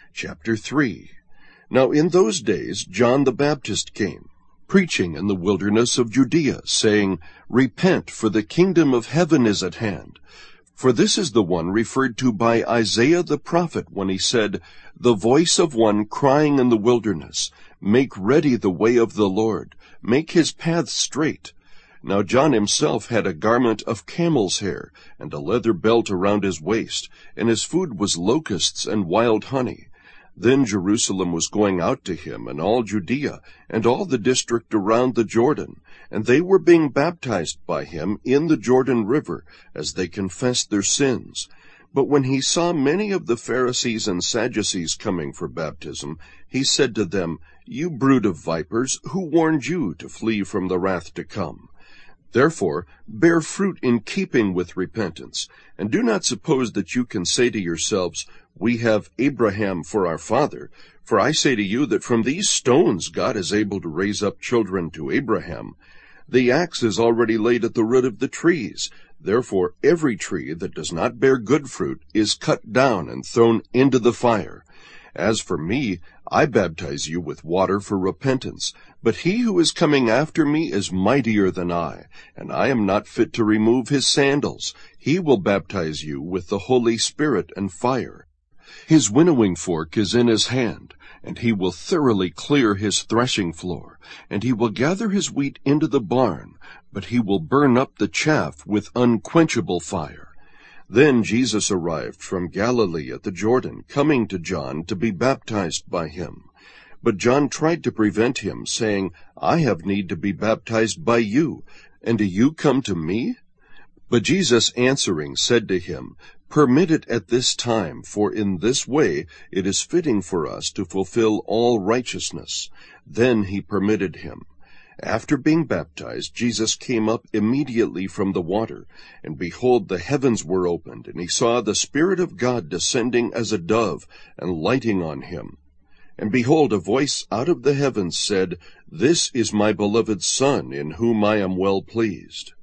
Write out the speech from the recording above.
Chapter 3. Now in those days John the Baptist came, preaching in the wilderness of Judea, saying, Repent, for the kingdom of heaven is at hand. For this is the one referred to by Isaiah the prophet when he said, The voice of one crying in the wilderness, Make ready the way of the Lord, make his paths straight. Now John himself had a garment of camel's hair, and a leather belt around his waist, and his food was locusts and wild honey. Then Jerusalem was going out to him, and all Judea, and all the district around the Jordan, and they were being baptized by him in the Jordan River, as they confessed their sins. But when he saw many of the Pharisees and Sadducees coming for baptism, he said to them, You brood of vipers, who warned you to flee from the wrath to come? Therefore, bear fruit in keeping with repentance, and do not suppose that you can say to yourselves, We have Abraham for our father. For I say to you that from these stones God is able to raise up children to Abraham. The axe is already laid at the root of the trees. Therefore every tree that does not bear good fruit is cut down and thrown into the fire. As for me, I baptize you with water for repentance, but he who is coming after me is mightier than I, and I am not fit to remove his sandals. He will baptize you with the Holy Spirit and fire. His winnowing fork is in his hand, and he will thoroughly clear his threshing floor, and he will gather his wheat into the barn, but he will burn up the chaff with unquenchable fire. Then Jesus arrived from Galilee at the Jordan, coming to John to be baptized by him. But John tried to prevent him, saying, I have need to be baptized by you, and do you come to me? But Jesus answering said to him, Permit it at this time, for in this way it is fitting for us to fulfill all righteousness. Then he permitted him. After being baptized, Jesus came up immediately from the water, and behold, the heavens were opened, and he saw the Spirit of God descending as a dove, and lighting on him. And behold, a voice out of the heavens said, This is my beloved Son, in whom I am well pleased.